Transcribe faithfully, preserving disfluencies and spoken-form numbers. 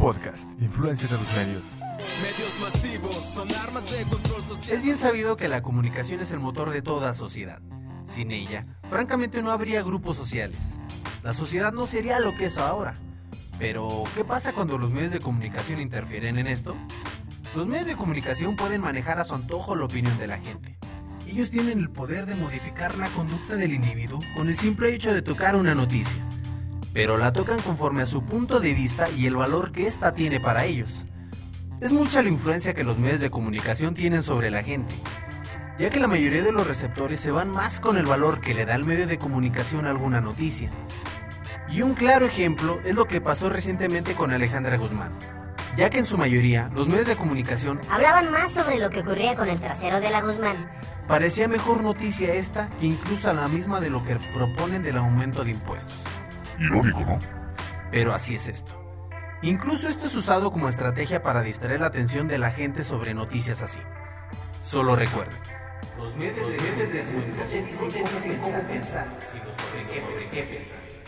Podcast, influencia de los medios. Medios masivos son armas de control social. Es bien sabido que la comunicación es el motor de toda sociedad. Sin ella, francamente no habría grupos sociales. La sociedad no sería lo que es ahora. Pero, ¿qué pasa cuando los medios de comunicación interfieren en esto? Los medios de comunicación pueden manejar a su antojo la opinión de la gente. Ellos tienen el poder de modificar la conducta del individuo con el simple hecho de tocar una noticia. Pero la tocan conforme a su punto de vista y el valor que ésta tiene para ellos. Es mucha la influencia que los medios de comunicación tienen sobre la gente, ya que la mayoría de los receptores se van más con el valor que le da el medio de comunicación a alguna noticia. Y un claro ejemplo es lo que pasó recientemente con Alejandra Guzmán, ya que en su mayoría los medios de comunicación hablaban más sobre lo que ocurría con el trasero de la Guzmán. Parecía mejor noticia esta que incluso a la misma de lo que proponen del aumento de impuestos. Irónico, ¿no? Pero así es esto. Incluso esto es usado como estrategia para distraer la atención de la gente sobre noticias así. Solo recuerden, los medios de comunicación dicen cómo pensar, si no saben sobre qué pensar.